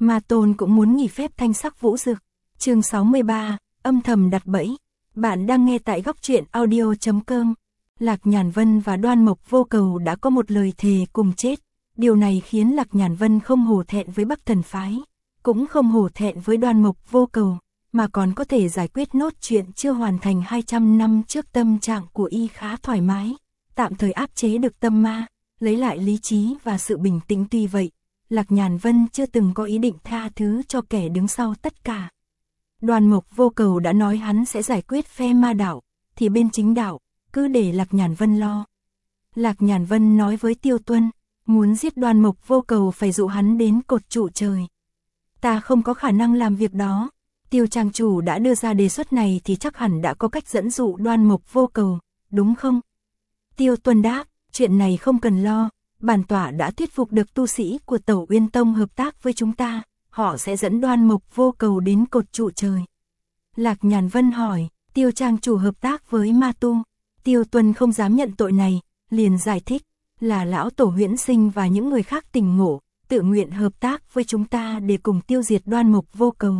Ma Tôn cũng muốn nghỉ phép thanh sắc vũ dực. Chương 63, âm thầm đặt bẫy. Bạn đang nghe tại góc truyện audio.com. Lạc Nhàn Vân và Đoan Mộc Vô Cầu đã có một lời thề cùng chết. Điều này khiến Lạc Nhàn Vân không hổ thẹn với Bắc Thần Phái, cũng không hổ thẹn với Đoan Mộc Vô Cầu, mà còn có thể giải quyết nốt chuyện chưa hoàn thành 200 năm trước. Tâm trạng của y khá thoải mái, tạm thời áp chế được tâm ma, lấy lại lý trí và sự bình tĩnh. Tuy vậy, Lạc Nhàn Vân chưa từng có ý định tha thứ cho kẻ đứng sau tất cả. Đoan Mộc Vô Cầu đã nói hắn sẽ giải quyết phe ma đạo, thì bên chính đạo, cứ để Lạc Nhàn Vân lo. Lạc Nhàn Vân nói với Tiêu Tuân, muốn giết Đoan Mộc Vô Cầu phải dụ hắn đến cột trụ trời. Ta không có khả năng làm việc đó. Tiêu trang chủ đã đưa ra đề xuất này thì chắc hẳn đã có cách dẫn dụ Đoan Mộc Vô Cầu, đúng không? Tiêu Tuân đáp, chuyện này không cần lo, bản tọa đã thuyết phục được tu sĩ của Tẩu Uyên Tông hợp tác với chúng ta, họ sẽ dẫn Đoan Mộc Vô Cầu đến cột trụ trời. Lạc Nhàn Vân hỏi, Tiêu trang chủ hợp tác với ma tu? Tiêu Tuân không dám nhận tội này, liền giải thích, là lão tổ Huyễn Sinh và những người khác tỉnh ngộ, tự nguyện hợp tác với chúng ta để cùng tiêu diệt Đoan Mộc Vô Cầu.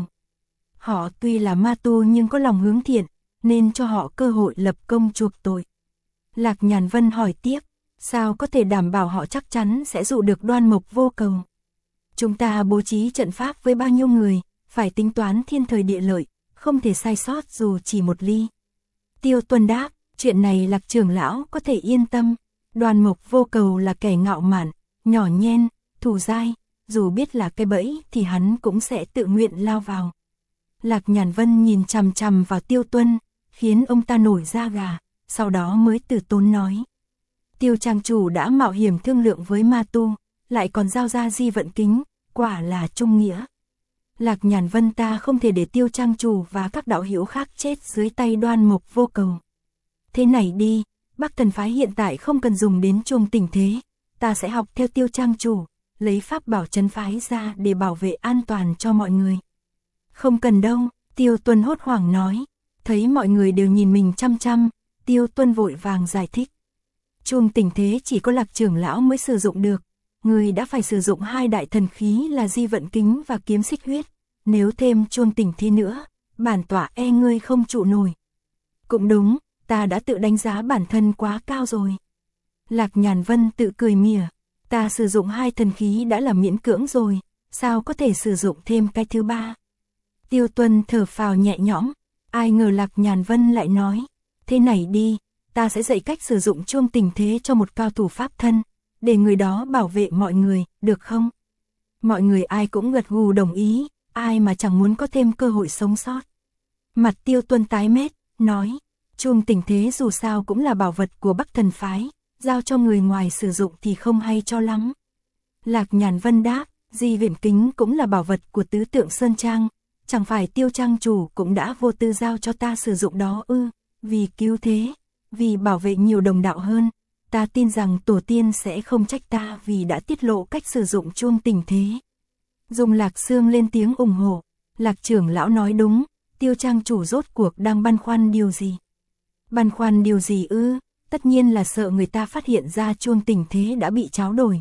Họ tuy là ma tu nhưng có lòng hướng thiện, nên cho họ cơ hội lập công chuộc tội. Lạc Nhàn Vân hỏi tiếp, sao có thể đảm bảo họ chắc chắn sẽ dụ được Đoan Mộc Vô Cầu? Chúng ta bố trí trận pháp với bao nhiêu người, phải tính toán thiên thời địa lợi, không thể sai sót dù chỉ một ly. Tiêu Tuân đáp, chuyện này Lạc trưởng lão có thể yên tâm. Đoan Mộc Vô Cầu là kẻ ngạo mạn, nhỏ nhen, thù dai, dù biết là cái bẫy thì hắn cũng sẽ tự nguyện lao vào. Lạc Nhàn Vân nhìn chằm chằm vào Tiêu Tuân, khiến ông ta nổi da gà, sau đó mới từ tốn nói. Tiêu trang chủ đã mạo hiểm thương lượng với ma tu, lại còn giao ra di vận kính, quả là trung nghĩa. Lạc Nhàn Vân, ta không thể để Tiêu trang chủ và các đạo hữu khác chết dưới tay Đoan Mộc Vô Cầu. Thế này đi, Bắc Thần Phái hiện tại không cần dùng đến chuông tình thế, ta sẽ học theo Tiêu trang chủ, lấy pháp bảo trấn phái ra để bảo vệ an toàn cho mọi người. Không cần đâu, Tiêu Tuân hốt hoảng nói. Thấy mọi người đều nhìn mình chăm chăm, Tiêu Tuân vội vàng giải thích. Chuông tình thế chỉ có Lạc trưởng lão mới sử dụng được, người đã phải sử dụng hai đại thần khí là di vận kính và kiếm xích huyết, nếu thêm chuông tình thế nữa, bản tọa e ngươi không trụ nổi. Cũng đúng, ta đã tự đánh giá bản thân quá cao rồi. Lạc Nhàn Vân tự cười mỉa, ta sử dụng hai thần khí đã là miễn cưỡng rồi, sao có thể sử dụng thêm cái thứ ba? Tiêu Tuân thở phào nhẹ nhõm, ai ngờ Lạc Nhàn Vân lại nói, thế này đi, ta sẽ dạy cách sử dụng chuông tình thế cho một cao thủ pháp thân, để người đó bảo vệ mọi người, được không? Mọi người ai cũng gật gù đồng ý, ai mà chẳng muốn có thêm cơ hội sống sót. Mặt Tiêu Tuân tái mét, nói, chuông tình thế dù sao cũng là bảo vật của Bắc Thần Phái, giao cho người ngoài sử dụng thì không hay cho lắm. Lạc Nhàn Vân đáp, di viễn kính cũng là bảo vật của Tứ Tượng Sơn Trang, chẳng phải Tiêu trang chủ cũng đã vô tư giao cho ta sử dụng đó ư? Vì cứu thế, vì bảo vệ nhiều đồng đạo hơn, ta tin rằng tổ tiên sẽ không trách ta vì đã tiết lộ cách sử dụng chuông tình thế. Dung Lạc Sương lên tiếng ủng hộ, Lạc trưởng lão nói đúng, Tiêu trang chủ rốt cuộc đang băn khoăn điều gì? Băn khoăn điều gì ư? Tất nhiên là sợ người ta phát hiện ra chuông tình thế đã bị tráo đổi.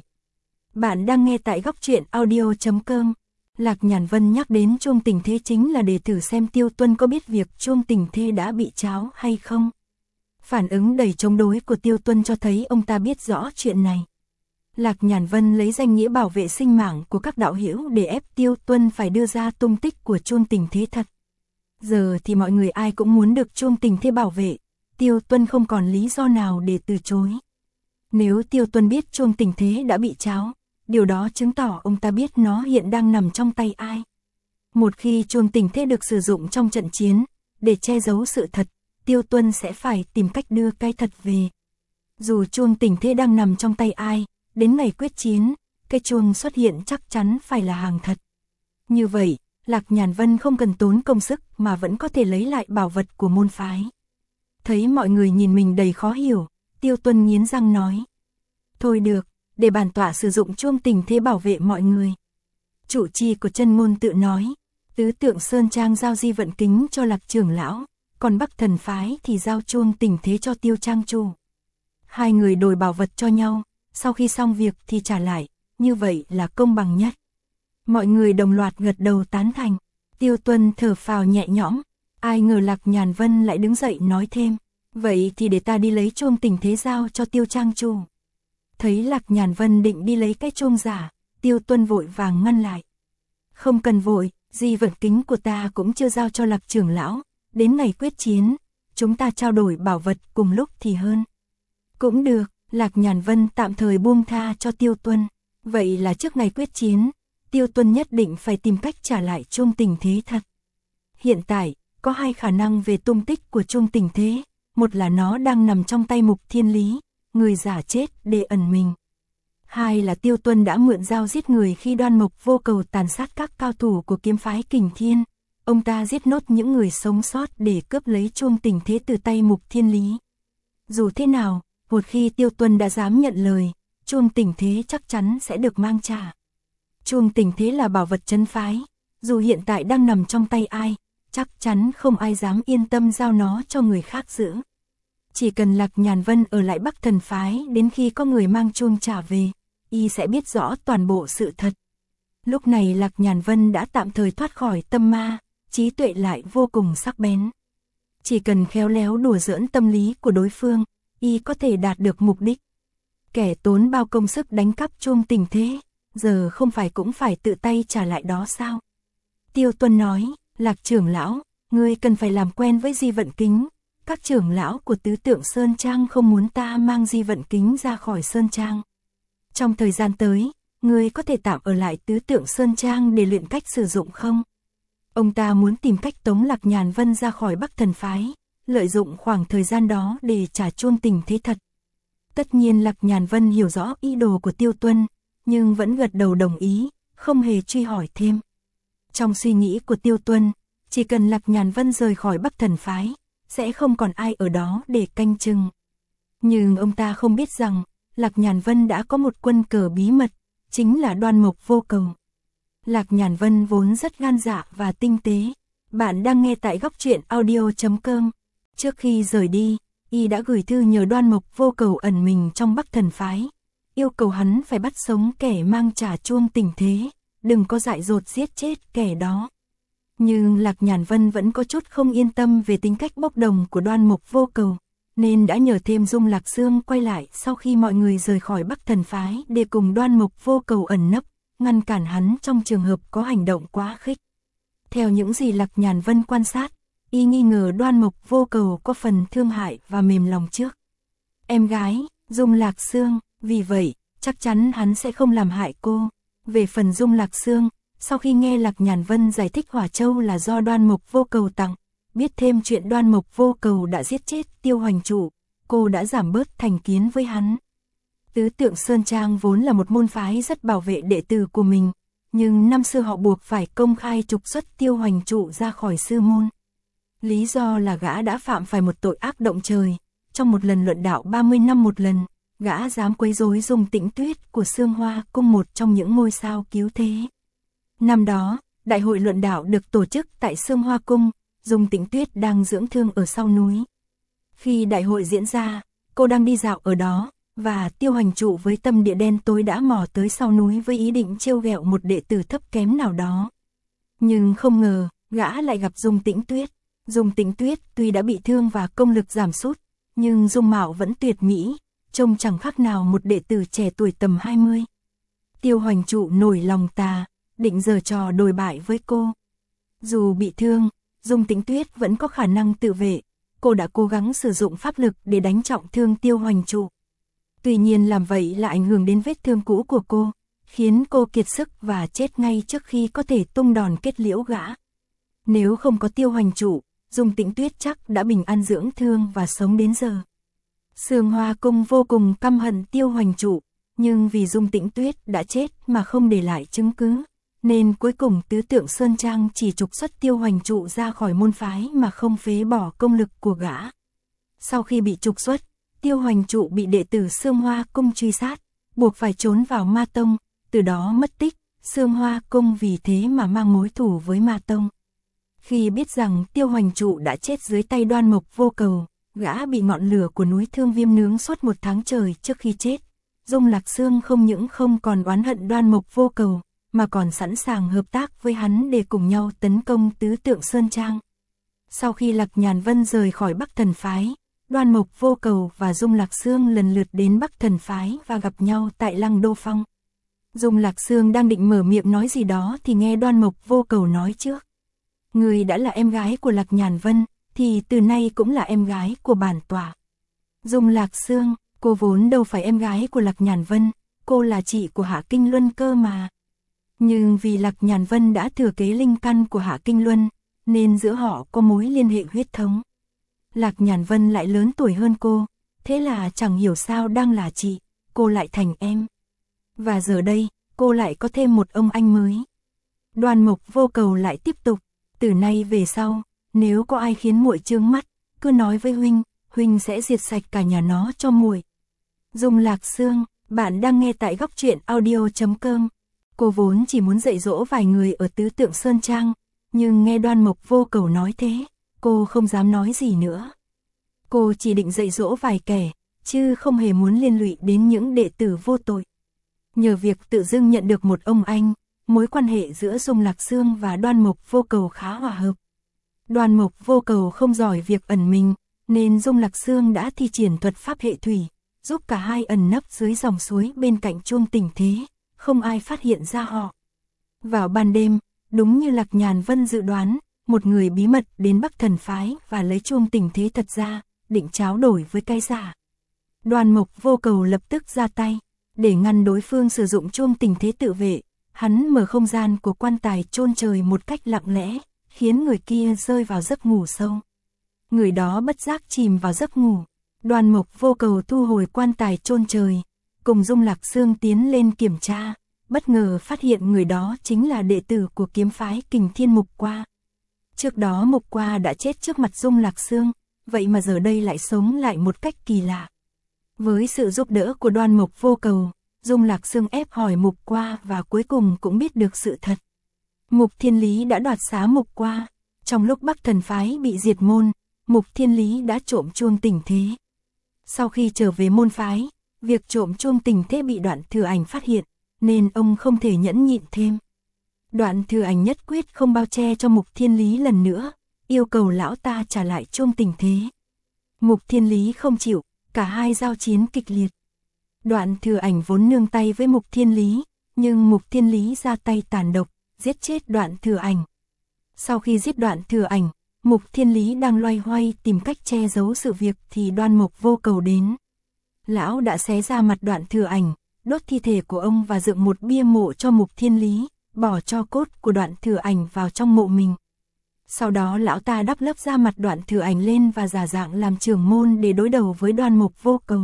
Bạn đang nghe tại góc truyện audio.com. Lạc Nhàn Vân nhắc đến chuông tình thế chính là để thử xem Tiêu Tuân có biết việc chuông tình thế đã bị tráo hay không. Phản ứng đầy chống đối của Tiêu Tuân cho thấy ông ta biết rõ chuyện này. Lạc Nhàn Vân lấy danh nghĩa bảo vệ sinh mạng của các đạo hữu để ép Tiêu Tuân phải đưa ra tung tích của chuông tình thế thật. Giờ thì mọi người ai cũng muốn được chuông tình thế bảo vệ, Tiêu Tuân không còn lý do nào để từ chối. Nếu Tiêu Tuân biết chuông tình thế đã bị tráo, điều đó chứng tỏ ông ta biết nó hiện đang nằm trong tay ai. Một khi chuông tình thế được sử dụng trong trận chiến, để che giấu sự thật, Tiêu Tuân sẽ phải tìm cách đưa cái thật về. Dù chuông tình thế đang nằm trong tay ai, đến ngày quyết chiến, cái chuông xuất hiện chắc chắn phải là hàng thật. Như vậy, Lạc Nhàn Vân không cần tốn công sức mà vẫn có thể lấy lại bảo vật của môn phái. Thấy mọi người nhìn mình đầy khó hiểu, Tiêu Tuân nghiến răng nói. Thôi được, để bản tọa sử dụng chuông tình thế bảo vệ mọi người. Chủ trì của Chân Ngôn tự nói, Tứ Tượng Sơn Trang giao di vận kính cho Lạc trưởng lão, còn Bắc Thần Phái thì giao chuông tình thế cho Tiêu trang chủ. Hai người đổi bảo vật cho nhau, sau khi xong việc thì trả lại, như vậy là công bằng nhất. Mọi người đồng loạt gật đầu tán thành. Tiêu Tuân thở phào nhẹ nhõm. Ai ngờ Lạc Nhàn Vân lại đứng dậy nói thêm. Vậy thì để ta đi lấy chuông tình thế giao cho Tiêu trang chủ. Thấy Lạc Nhàn Vân định đi lấy cái chuông giả, Tiêu Tuân vội vàng ngăn lại. Không cần vội, di vật kính của ta cũng chưa giao cho Lạc trưởng lão. Đến ngày quyết chiến, chúng ta trao đổi bảo vật cùng lúc thì hơn. Cũng được, Lạc Nhàn Vân tạm thời buông tha cho Tiêu Tuân. Vậy là trước ngày quyết chiến, Tiêu Tuân nhất định phải tìm cách trả lại chuông tình thế thật. Hiện tại, có hai khả năng về tung tích của chuông tình thế. Một là nó đang nằm trong tay Mục Thiên Lý, người giả chết để ẩn mình. Hai là Tiêu Tuân đã mượn dao giết người khi Đoan Mộc Vô Cầu tàn sát các cao thủ của kiếm phái Kình Thiên. Ông ta giết nốt những người sống sót để cướp lấy chuông tình thế từ tay Mục Thiên Lý. Dù thế nào, một khi Tiêu Tuân đã dám nhận lời, chuông tình thế chắc chắn sẽ được mang trả. Chuông tình thế là bảo vật trấn phái, dù hiện tại đang nằm trong tay ai, chắc chắn không ai dám yên tâm giao nó cho người khác giữ. Chỉ cần Lạc Nhàn Vân ở lại Bắc Thần phái đến khi có người mang chuông trả về, y sẽ biết rõ toàn bộ sự thật. Lúc này Lạc Nhàn Vân đã tạm thời thoát khỏi tâm ma, trí tuệ lại vô cùng sắc bén. Chỉ cần khéo léo đùa giỡn tâm lý của đối phương, y có thể đạt được mục đích. Kẻ tốn bao công sức đánh cắp chuông tình thế, giờ không phải cũng phải tự tay trả lại đó sao? Tiêu Tuân nói, Lạc trưởng lão, ngươi cần phải làm quen với di vận kính. Các trưởng lão của Tứ Tượng Sơn Trang không muốn ta mang di vận kính ra khỏi Sơn Trang. Trong thời gian tới, ngươi có thể tạm ở lại Tứ Tượng Sơn Trang để luyện cách sử dụng không? Ông ta muốn tìm cách tống Lạc Nhàn Vân ra khỏi Bắc Thần phái, lợi dụng khoảng thời gian đó để trả chuông tình thế thật. Tất nhiên Lạc Nhàn Vân hiểu rõ ý đồ của Tiêu Tuân, nhưng vẫn gật đầu đồng ý, không hề truy hỏi thêm. Trong suy nghĩ của Tiêu Tuân, chỉ cần Lạc Nhàn Vân rời khỏi Bắc Thần phái, sẽ không còn ai ở đó để canh chừng. Nhưng ông ta không biết rằng, Lạc Nhàn Vân đã có một quân cờ bí mật, chính là Đoan Mộc Vô Cầu. Lạc Nhàn Vân vốn rất gan dạ và tinh tế. Bạn đang nghe tại góc truyện audio.com. Trước khi rời đi, y đã gửi thư nhờ Đoan Mộc Vô Cầu ẩn mình trong Bắc Thần phái, yêu cầu hắn phải bắt sống kẻ mang trả chuông tình thế, đừng có dại dột giết chết kẻ đó. Nhưng Lạc Nhàn Vân vẫn có chút không yên tâm về tính cách bốc đồng của Đoan Mộc Vô Cầu, nên đã nhờ thêm Dung Lạc Sương quay lại sau khi mọi người rời khỏi Bắc Thần phái để cùng Đoan Mộc Vô Cầu ẩn nấp, ngăn cản hắn trong trường hợp có hành động quá khích. Theo những gì Lạc Nhàn Vân quan sát, y nghi ngờ Đoan Mộc Vô Cầu có phần thương hại và mềm lòng trước em gái, Dung Lạc Sương, vì vậy, chắc chắn hắn sẽ không làm hại cô. Về phần Dung Lạc Sương, sau khi nghe Lạc Nhàn Vân giải thích Hỏa Châu là do Đoan Mộc Vô Cầu tặng, biết thêm chuyện Đoan Mộc Vô Cầu đã giết chết Tiêu Hoành Chủ, cô đã giảm bớt thành kiến với hắn. Tứ Tượng Sơn Trang vốn là một môn phái rất bảo vệ đệ tử của mình, nhưng năm xưa họ buộc phải công khai trục xuất Tiêu Hoành Chủ ra khỏi sư môn. Lý do là gã đã phạm phải một tội ác động trời, trong một lần luận đạo 30 năm một lần, gã dám quấy rối Dung Tĩnh Tuyết của Sương Hoa Cung, một trong những ngôi sao cứu thế. Năm đó, đại hội luận đạo được tổ chức tại Sương Hoa Cung, Dung Tĩnh Tuyết đang dưỡng thương ở sau núi. Khi đại hội diễn ra, cô đang đi dạo ở đó, và Tiêu Hoành Trụ với tâm địa đen tối đã mò tới sau núi với ý định trêu ghẹo một đệ tử thấp kém nào đó. Nhưng không ngờ, gã lại gặp Dung Tĩnh Tuyết. Dung Tĩnh Tuyết tuy đã bị thương và công lực giảm sút, nhưng dung mạo vẫn tuyệt mỹ, trông chẳng khác nào một đệ tử trẻ tuổi tầm 20. Tiêu Hoành Trụ nổi lòng tà, định giở trò đồi bại với cô. Dù bị thương, Dung Tĩnh Tuyết vẫn có khả năng tự vệ, cô đã cố gắng sử dụng pháp lực để đánh trọng thương Tiêu Hoành Trụ. Tuy nhiên làm vậy là ảnh hưởng đến vết thương cũ của cô, khiến cô kiệt sức và chết ngay trước khi có thể tung đòn kết liễu gã. Nếu không có Tiêu Hoành Trụ, Dung Tĩnh Tuyết chắc đã bình an dưỡng thương và sống đến giờ. Sương Hoa Cung vô cùng căm hận Tiêu Hoành Trụ, nhưng vì Dung Tĩnh Tuyết đã chết mà không để lại chứng cứ, nên cuối cùng Tứ Tượng Sơn Trang chỉ trục xuất Tiêu Hoành Trụ ra khỏi môn phái mà không phế bỏ công lực của gã. Sau khi bị trục xuất, Tiêu Hoành Trụ bị đệ tử Sương Hoa Cung truy sát, buộc phải trốn vào Ma Tông, từ đó mất tích. Sương Hoa Cung vì thế mà mang mối thù với Ma Tông. Khi biết rằng Tiêu Hoành Trụ đã chết dưới tay Đoan Mộc Vô Cầu, gã bị ngọn lửa của núi Thương Viêm nướng suốt 1 tháng trời trước khi chết. Dung Lạc Sương không những không còn oán hận Đoan Mộc Vô Cầu, mà còn sẵn sàng hợp tác với hắn để cùng nhau tấn công tứ tượng Sơn Trang. Sau khi Lạc Nhàn Vân rời khỏi Bắc Thần Phái, Đoan Mộc Vô Cầu và Dung Lạc Xương lần lượt đến Bắc Thần Phái và gặp nhau tại Lăng Đô Phong. Dung Lạc Xương đang định mở miệng nói gì đó thì nghe Đoan Mộc Vô Cầu nói trước. Người đã là em gái của Lạc Nhàn Vân, thì từ nay cũng là em gái của bản tọa. Dung Lạc Xương, cô vốn đâu phải em gái của Lạc Nhàn Vân, cô là chị của Hạ Kinh Luân cơ mà. Nhưng vì Lạc Nhàn Vân đã thừa kế linh căn của Hạ Kinh Luân, nên giữa họ có mối liên hệ huyết thống. Lạc Nhàn Vân lại lớn tuổi hơn cô, thế là chẳng hiểu sao đang là chị, cô lại thành em. Và giờ đây, cô lại có thêm một ông anh mới. Đoan Mộc Vô Cầu lại tiếp tục, từ nay về sau, nếu có ai khiến muội chướng mắt, cứ nói với huynh, huynh sẽ diệt sạch cả nhà nó cho muội. Dung Lạc Xương, bạn đang nghe tại góc truyện audio.com. Cô vốn chỉ muốn dạy dỗ vài người ở tứ tượng Sơn Trang, nhưng nghe Đoan Mộc Vô Cầu nói thế, cô không dám nói gì nữa. Cô chỉ định dạy dỗ vài kẻ, chứ không hề muốn liên lụy đến những đệ tử vô tội. Nhờ việc tự dưng nhận được một ông anh, mối quan hệ giữa Dung Lạc Xương và Đoan Mộc Vô Cầu khá hòa hợp. Đoan Mộc Vô Cầu không giỏi việc ẩn mình, nên Dung Lạc Xương đã thi triển thuật pháp hệ thủy, giúp cả hai ẩn nấp dưới dòng suối bên cạnh chuông tình thế, không ai phát hiện ra họ. Vào ban đêm, đúng như Lạc Nhàn Vân dự đoán, một người bí mật đến Bắc Thần Phái và lấy chuông tình thế thật ra, định tráo đổi với cái giả. Đoan Mộc Vô Cầu lập tức ra tay, để ngăn đối phương sử dụng chuông tình thế tự vệ, hắn mở không gian của quan tài chôn trời một cách lặng lẽ, khiến người kia rơi vào giấc ngủ sâu. Người đó bất giác chìm vào giấc ngủ. Đoan Mộc Vô Cầu thu hồi quan tài chôn trời, cùng Dung Lạc Xương tiến lên kiểm tra, bất ngờ phát hiện người đó chính là đệ tử của kiếm phái Kình Thiên Mục Qua. Trước đó Mục Qua đã chết trước mặt Dung Lạc Xương, vậy mà giờ đây lại sống lại một cách kỳ lạ. Với sự giúp đỡ của Đoan Mộc Vô Cầu, Dung Lạc Xương ép hỏi Mục Qua và cuối cùng cũng biết được sự thật. Mục Thiên Lý đã đoạt xá Mục Qua. Trong lúc Bắc Thần Phái bị diệt môn, Mục Thiên Lý đã trộm chuông tình thế. Sau khi trở về môn phái, việc trộm chuông tình thế bị Đoạn Thừa Ảnh phát hiện, nên ông không thể nhẫn nhịn thêm. Đoạn Thừa Ảnh nhất quyết không bao che cho Mục Thiên Lý lần nữa, yêu cầu lão ta trả lại chuông tình thế. Mục Thiên Lý không chịu, cả hai giao chiến kịch liệt. Đoạn Thừa Ảnh vốn nương tay với Mục Thiên Lý, nhưng Mục Thiên Lý ra tay tàn độc, giết chết Đoạn Thừa Ảnh. Sau khi giết Đoạn Thừa Ảnh, Mục Thiên Lý đang loay hoay tìm cách che giấu sự việc thì Đoan Mộc Vô Cầu đến. Lão đã xé ra mặt Đoạn Thừa Ảnh, đốt thi thể của ông và dựng một bia mộ cho Mục Thiên Lý, bỏ tro cốt của Đoạn Thừa Ảnh vào trong mộ mình. Sau đó lão ta đắp lớp da mặt Đoạn Thừa Ảnh lên và giả dạng làm trưởng môn để đối đầu với Đoan Mộc Vô Cầu.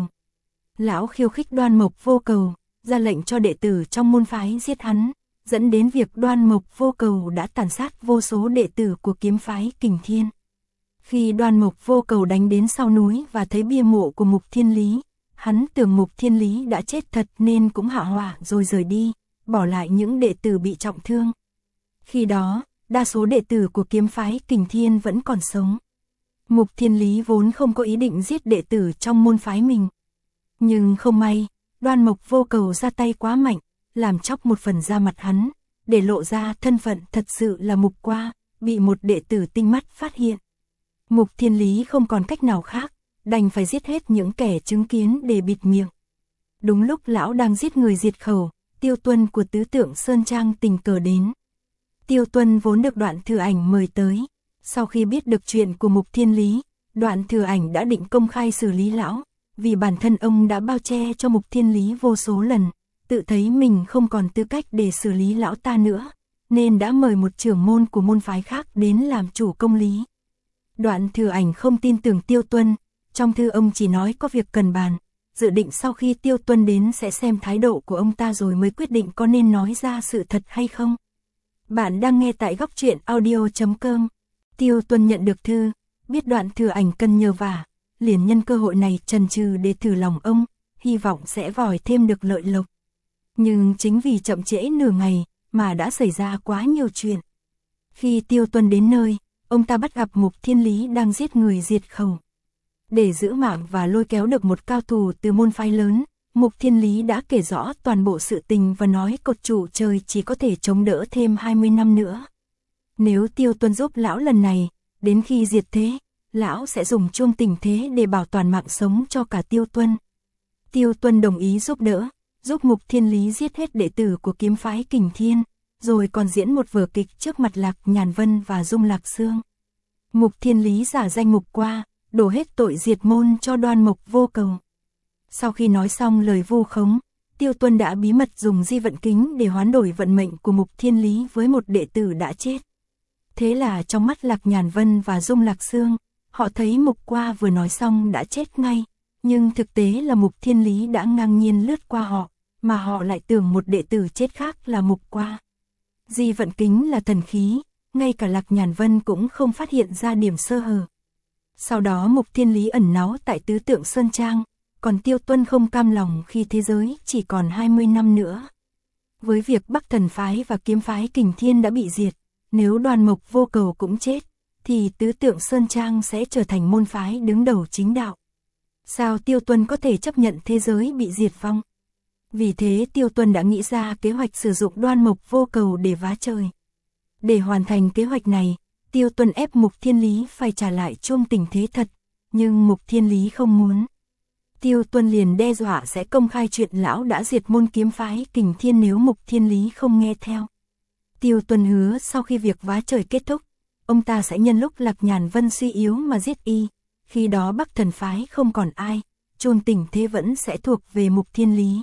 Lão khiêu khích Đoan Mộc Vô Cầu, ra lệnh cho đệ tử trong môn phái giết hắn, dẫn đến việc Đoan Mộc Vô Cầu đã tàn sát vô số đệ tử của kiếm phái Kình Thiên. Khi Đoan Mộc Vô Cầu đánh đến sau núi và thấy bia mộ của Mục Thiên Lý, hắn tưởng Mục Thiên Lý đã chết thật nên cũng hạ hỏa rồi rời đi, bỏ lại những đệ tử bị trọng thương. Khi đó, đa số đệ tử của kiếm phái Kình Thiên vẫn còn sống. Mục Thiên Lý vốn không có ý định giết đệ tử trong môn phái mình. Nhưng không may, Đoan Mộc Vô Cầu ra tay quá mạnh, làm chóc một phần da mặt hắn, để lộ ra thân phận thật sự là Mục Qua, bị một đệ tử tinh mắt phát hiện. Mục Thiên Lý không còn cách nào khác, đành phải giết hết những kẻ chứng kiến để bịt miệng. Đúng lúc lão đang giết người diệt khẩu, Tiêu Tuân của tứ tượng Sơn Trang tình cờ đến. Tiêu Tuân vốn được Đoạn Thừa Ảnh mời tới. Sau khi biết được chuyện của Mục Thiên Lý, Đoạn Thừa Ảnh đã định công khai xử lý lão, vì bản thân ông đã bao che cho Mục Thiên Lý vô số lần, tự thấy mình không còn tư cách để xử lý lão ta nữa, nên đã mời một trưởng môn của môn phái khác đến làm chủ công lý. Đoạn Thừa Ảnh không tin tưởng Tiêu Tuân, trong thư ông chỉ nói có việc cần bàn, dự định sau khi Tiêu Tuân đến sẽ xem thái độ của ông ta rồi mới quyết định có nên nói ra sự thật hay không. Bạn đang nghe tại góc truyện audio.com. Tiêu Tuân nhận được thư, biết Đoạn Thừa Ảnh cần nhờ vả, liền nhân cơ hội này chần chừ để thử lòng ông, hy vọng sẽ vòi thêm được lợi lộc. Nhưng chính vì chậm trễ nửa ngày mà đã xảy ra quá nhiều chuyện. Khi Tiêu Tuân đến nơi, ông ta bắt gặp Mục Thiên Lý đang giết người diệt khẩu. Để giữ mạng và lôi kéo được một cao thủ từ môn phái lớn, Mục Thiên Lý đã kể rõ toàn bộ sự tình và nói cột trụ trời chỉ có thể chống đỡ thêm 20 năm nữa. Nếu Tiêu Tuân giúp lão lần này, đến khi diệt thế, lão sẽ dùng chuông tình thế để bảo toàn mạng sống cho cả Tiêu Tuân. Tiêu Tuân đồng ý giúp đỡ, giúp Mục Thiên Lý giết hết đệ tử của kiếm phái Kình Thiên, rồi còn diễn một vở kịch trước mặt Lạc Nhàn Vân và Dung Lạc Sương. Mục Thiên Lý giả danh Mục Qua, đổ hết tội diệt môn cho Đoan Mộc Vô Cầu. Sau khi nói xong lời vu khống, Tiêu Tuân đã bí mật dùng di vận kính để hoán đổi vận mệnh của Mục Thiên Lý với một đệ tử đã chết. Thế là trong mắt Lạc Nhàn Vân và Dung Lạc Sương, họ thấy Mục Qua vừa nói xong đã chết ngay, nhưng thực tế là Mục Thiên Lý đã ngang nhiên lướt qua họ, mà họ lại tưởng một đệ tử chết khác là Mục Qua. Di vận kính là thần khí, ngay cả Lạc Nhàn Vân cũng không phát hiện ra điểm sơ hở. Sau đó Mục Thiên Lý ẩn náu tại Tứ Tượng Sơn Trang, còn Tiêu Tuân không cam lòng khi thế giới chỉ còn 20 năm nữa. Với việc Bắc Thần Phái và Kiếm Phái Kình Thiên đã bị diệt, nếu Đoan Mộc Vô Cầu cũng chết, thì Tứ Tượng Sơn Trang sẽ trở thành môn phái đứng đầu chính đạo. Sao Tiêu Tuân có thể chấp nhận thế giới bị diệt vong? Vì thế Tiêu Tuân đã nghĩ ra kế hoạch sử dụng Đoan Mộc Vô Cầu để vá trời. Để hoàn thành kế hoạch này, Tiêu Tuân ép Mục Thiên Lý phải trả lại chuông tình thế thật, nhưng Mục Thiên Lý không muốn. Tiêu Tuân liền đe dọa sẽ công khai chuyện lão đã diệt môn kiếm phái Kình Thiên nếu Mục Thiên Lý không nghe theo. Tiêu Tuân hứa sau khi việc vá trời kết thúc, ông ta sẽ nhân lúc Lạc Nhàn Vân suy yếu mà giết y, khi đó Bắc Thần Phái không còn ai, chuông tình thế vẫn sẽ thuộc về Mục Thiên Lý.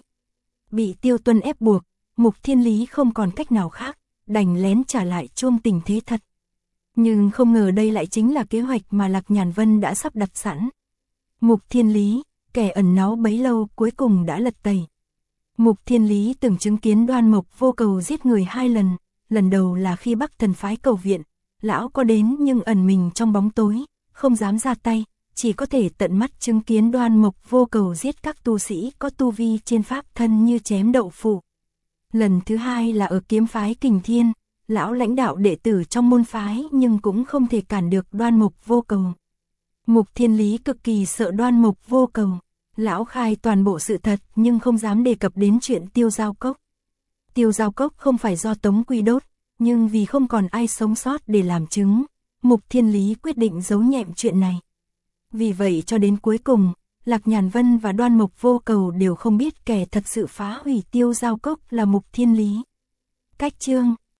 Bị Tiêu Tuân ép buộc, Mục Thiên Lý không còn cách nào khác, đành lén trả lại chuông tình thế thật. Nhưng không ngờ đây lại chính là kế hoạch mà Lạc Nhàn Vân đã sắp đặt sẵn. Mục Thiên Lý, kẻ ẩn náu bấy lâu cuối cùng đã lật tẩy. Mục Thiên Lý từng chứng kiến Đoan Mộc Vô Cầu giết người 2 lần, lần đầu là khi Bắc Thần Phái cầu viện, lão có đến nhưng ẩn mình trong bóng tối, không dám ra tay, chỉ có thể tận mắt chứng kiến Đoan Mộc Vô Cầu giết các tu sĩ có tu vi trên pháp thân như chém đậu phụ. Lần thứ 2 là ở Kiếm Phái Kình Thiên, lão lãnh đạo đệ tử trong môn phái nhưng cũng không thể cản được Đoan Mộc Vô Cầu. Mục Thiên Lý cực kỳ sợ Đoan Mộc Vô Cầu, lão khai toàn bộ sự thật nhưng không dám đề cập đến chuyện Tiêu Giao Cốc. Tiêu Giao Cốc không phải do Tống Quy đốt, nhưng vì không còn ai sống sót để làm chứng, Mục Thiên Lý quyết định giấu nhẹm chuyện này. Vì vậy cho đến cuối cùng, Lạc Nhàn Vân và Đoan Mộc Vô Cầu đều không biết kẻ thật sự phá hủy Tiêu Giao Cốc là Mục Thiên Lý. Cách chương